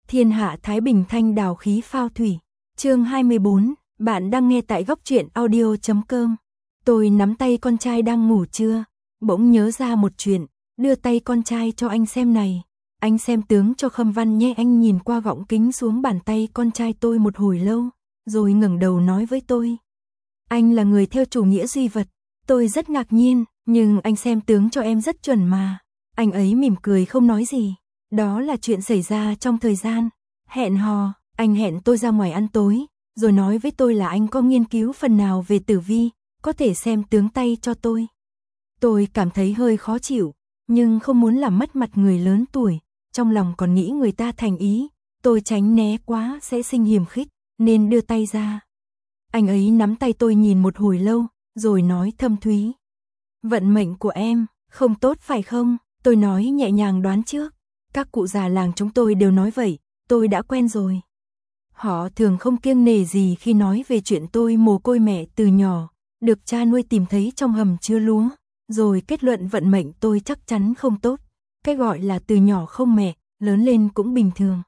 Thiên hạ thái bình thanh đào khí phao thủy. Chương 24, bạn đang nghe tại góc truyện audio.com. Tôi nắm tay con trai đang ngủ trưa, bỗng nhớ ra một chuyện, đưa tay con trai cho anh xem này. Anh xem tướng cho Khâm Văn nhé. Anh nhìn qua gọng kính xuống bàn tay con trai tôi một hồi lâu, rồi ngẩng đầu nói với tôi. Anh là người theo chủ nghĩa duy vật. Tôi rất ngạc nhiên, nhưng anh xem tướng cho em rất chuẩn mà. Anh ấy mỉm cười không nói gì. Đó là chuyện xảy ra trong thời gian hẹn hò. Anh hẹn tôi ra ngoài ăn tối, rồi nói với tôi là anh có nghiên cứu phần nào về tử vi, có thể xem tướng tay cho tôi. Tôi cảm thấy hơi khó chịu, nhưng không muốn làm mất mặt người lớn tuổi, trong lòng còn nghĩ người ta thành ý, tôi tránh né quá sẽ sinh hiềm khích, nên đưa tay ra. Anh ấy nắm tay tôi nhìn một hồi lâu, rồi nói thâm thúy. Vận mệnh của em, không tốt phải không? Tôi nói nhẹ nhàng đoán trước. Các cụ già làng chúng tôi đều nói vậy, tôi đã quen rồi. Họ thường không kiêng nể gì khi nói về chuyện tôi mồ côi mẹ từ nhỏ, được cha nuôi tìm thấy trong hầm chứa lúa, rồi kết luận vận mệnh tôi chắc chắn không tốt. Cái gọi là từ nhỏ không mẹ, lớn lên cũng bình thường.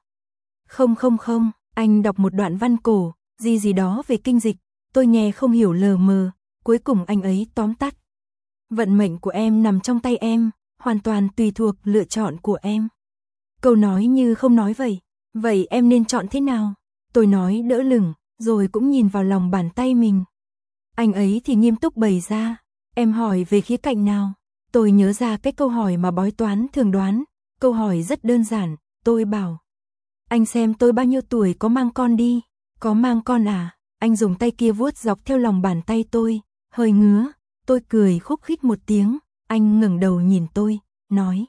Không, anh đọc một đoạn văn cổ, gì đó về kinh dịch, tôi nghe không hiểu lờ mờ, cuối cùng anh ấy tóm tắt. Vận mệnh của em nằm trong tay em, hoàn toàn tùy thuộc lựa chọn của em. Câu nói như không nói vậy. Vậy em nên chọn thế nào? Tôi nói đỡ lửng, rồi cũng nhìn vào lòng bàn tay mình. Anh ấy thì nghiêm túc bày ra. Em hỏi về khía cạnh nào? Tôi nhớ ra cái câu hỏi mà bói toán thường đoán. Câu hỏi rất đơn giản, tôi bảo. Anh xem tôi bao nhiêu tuổi có mang con đi? Có mang con à? Anh dùng tay kia vuốt dọc theo lòng bàn tay tôi, hơi ngứa. Tôi cười khúc khích một tiếng, anh ngẩng đầu nhìn tôi, nói.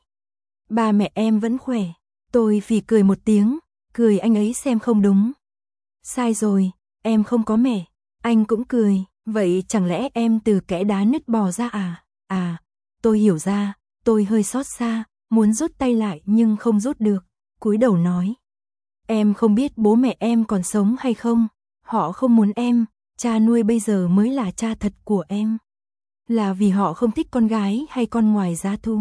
Ba mẹ em vẫn khỏe. Tôi phì cười một tiếng, cười anh ấy xem không đúng. Sai rồi, em không có mẹ. Anh cũng cười, vậy chẳng lẽ em từ kẽ đá nứt bò ra à? À, tôi hiểu ra, tôi hơi xót xa, muốn rút tay lại nhưng không rút được, cúi đầu nói. Em không biết bố mẹ em còn sống hay không, họ không muốn em, cha nuôi bây giờ mới là cha thật của em. Là vì họ không thích con gái hay con ngoài giá thú?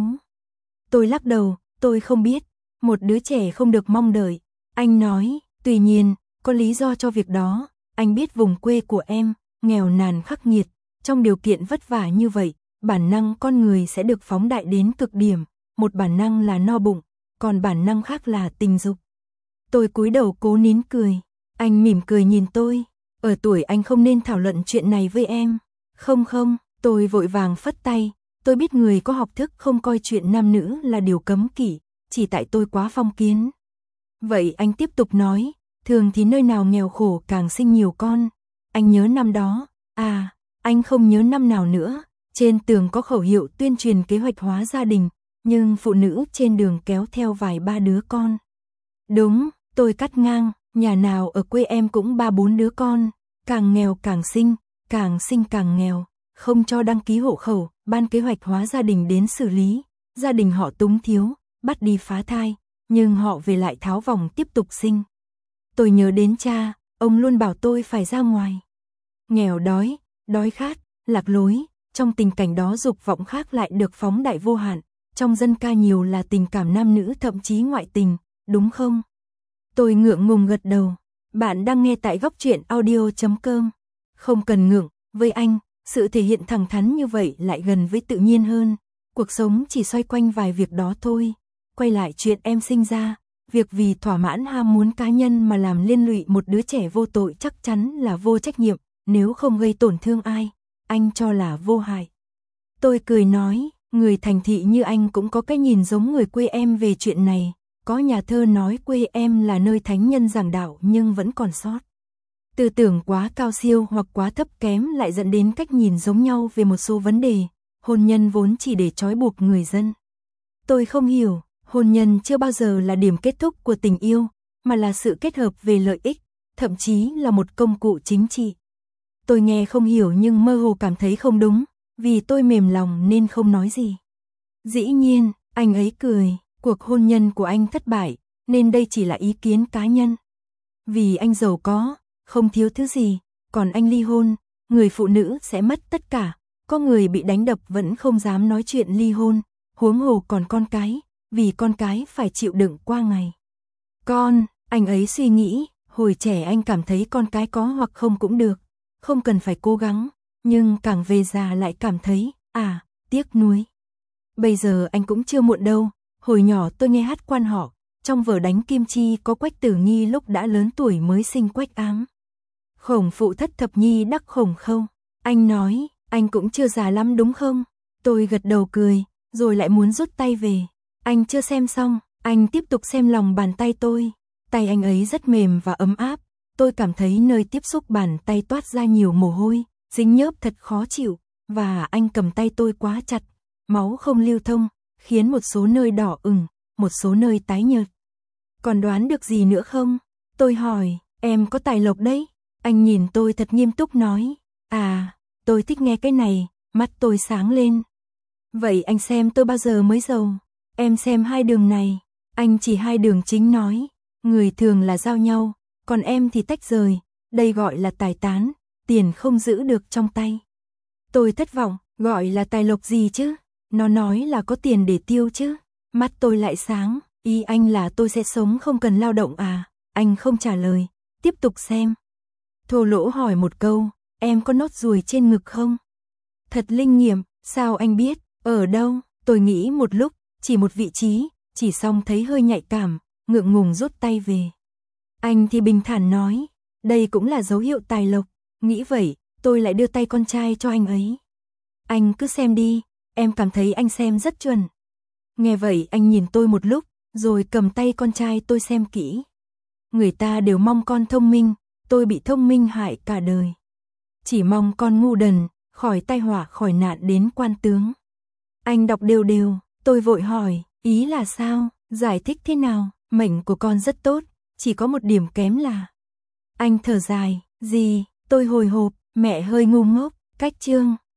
Tôi lắc đầu, tôi không biết. Một đứa trẻ không được mong đợi. Anh nói, tuy nhiên, có lý do cho việc đó. Anh biết vùng quê của em, nghèo nàn khắc nghiệt. Trong điều kiện vất vả như vậy, bản năng con người sẽ được phóng đại đến cực điểm. Một bản năng là no bụng, còn bản năng khác là tình dục. Tôi cúi đầu cố nín cười. Anh mỉm cười nhìn tôi. Ở tuổi anh không nên thảo luận chuyện này với em. Không, tôi vội vàng phất tay. Tôi biết người có học thức không coi chuyện nam nữ là điều cấm kỵ, chỉ tại tôi quá phong kiến. Vậy anh tiếp tục nói, thường thì nơi nào nghèo khổ càng sinh nhiều con. Anh nhớ năm đó, à, anh không nhớ năm nào nữa, trên tường có khẩu hiệu tuyên truyền kế hoạch hóa gia đình, nhưng phụ nữ trên đường kéo theo vài ba đứa con. Đúng, tôi cắt ngang, nhà nào ở quê em cũng 3-4 đứa con, càng nghèo càng sinh càng nghèo. Không cho đăng ký hộ khẩu, ban kế hoạch hóa gia đình đến xử lý, gia đình họ túng thiếu, bắt đi phá thai, nhưng họ về lại tháo vòng tiếp tục sinh. Tôi nhớ đến cha, ông luôn bảo tôi phải ra ngoài. Nghèo đói khát, lạc lối, trong tình cảnh đó dục vọng khác lại được phóng đại vô hạn, trong dân ca nhiều là tình cảm nam nữ thậm chí ngoại tình, đúng không? Tôi ngượng ngùng gật đầu, bạn đang nghe tại góc truyện audio.com. Không cần ngượng, với anh. Sự thể hiện thẳng thắn như vậy lại gần với tự nhiên hơn. Cuộc sống chỉ xoay quanh vài việc đó thôi. Quay lại chuyện em sinh ra, việc vì thỏa mãn ham muốn cá nhân mà làm liên lụy một đứa trẻ vô tội chắc chắn là vô trách nhiệm, nếu không gây tổn thương ai, anh cho là vô hại. Tôi cười nói, người thành thị như anh cũng có cái nhìn giống người quê em về chuyện này. Có nhà thơ nói quê em là nơi thánh nhân giảng đạo nhưng vẫn còn sót. Tư tưởng quá cao siêu hoặc quá thấp kém lại dẫn đến cách nhìn giống nhau về một số vấn đề. Hôn nhân vốn chỉ để trói buộc người dân. Tôi không hiểu, hôn nhân chưa bao giờ là điểm kết thúc của tình yêu, mà là sự kết hợp về lợi ích, thậm chí là một công cụ chính trị. Tôi nghe không hiểu nhưng mơ hồ cảm thấy không đúng, vì tôi mềm lòng nên không nói gì. Dĩ nhiên, anh ấy cười, cuộc hôn nhân của anh thất bại, nên đây chỉ là ý kiến cá nhân. Vì anh giàu có, không thiếu thứ gì, còn anh ly hôn, người phụ nữ sẽ mất tất cả, có người bị đánh đập vẫn không dám nói chuyện ly hôn, huống hồ còn con cái, vì con cái phải chịu đựng qua ngày. Anh ấy suy nghĩ, hồi trẻ anh cảm thấy con cái có hoặc không cũng được, không cần phải cố gắng, nhưng càng về già lại cảm thấy, tiếc nuối. Bây giờ anh cũng chưa muộn đâu, hồi nhỏ tôi nghe hát quan họ, trong vở Đánh Kim Chi có Quách Tử Nghi lúc đã lớn tuổi mới sinh Quách Ám. Khổng phụ thất thập nhi đắc khổng khâu. Anh nói, anh cũng chưa già lắm đúng không? Tôi gật đầu cười, rồi lại muốn rút tay về. Anh chưa xem xong, anh tiếp tục xem lòng bàn tay tôi. Tay anh ấy rất mềm và ấm áp, tôi cảm thấy nơi tiếp xúc bàn tay toát ra nhiều mồ hôi, dính nhớp thật khó chịu, và anh cầm tay tôi quá chặt, máu không lưu thông, khiến một số nơi đỏ ửng, một số nơi tái nhợt. Còn đoán được gì nữa không? Tôi hỏi, em có tài lộc đấy. Anh nhìn tôi thật nghiêm túc nói, tôi thích nghe cái này, mắt tôi sáng lên. Vậy anh xem tôi bao giờ mới giàu? Em xem hai đường này. Anh chỉ hai đường chính nói, người thường là giao nhau, còn em thì tách rời, đây gọi là tài tán, tiền không giữ được trong tay. Tôi thất vọng, gọi là tài lộc gì chứ? Nó nói là có tiền để tiêu chứ. Mắt tôi lại sáng, ý anh là tôi sẽ sống không cần lao động à? Anh không trả lời, tiếp tục xem. Thô lỗ hỏi một câu, em có nốt ruồi trên ngực không? Thật linh nghiệm, sao anh biết? Ở đâu? Tôi nghĩ một lúc, chỉ một vị trí, chỉ xong thấy hơi nhạy cảm, ngượng ngùng rút tay về. Anh thì bình thản nói, đây cũng là dấu hiệu tài lộc. Nghĩ vậy, tôi lại đưa tay con trai cho anh ấy. Anh cứ xem đi, em cảm thấy anh xem rất chuẩn. Nghe vậy anh nhìn tôi một lúc, rồi cầm tay con trai tôi xem kỹ. Người ta đều mong con thông minh, tôi bị thông minh hại cả đời. Chỉ mong con ngu đần, khỏi tai họa khỏi nạn đến quan tướng. Anh đọc đều đều, tôi vội hỏi, ý là sao, giải thích thế nào, mệnh của con rất tốt, chỉ có một điểm kém là. Anh thở dài, gì, tôi hồi hộp, mẹ hơi ngu ngốc, cách chương.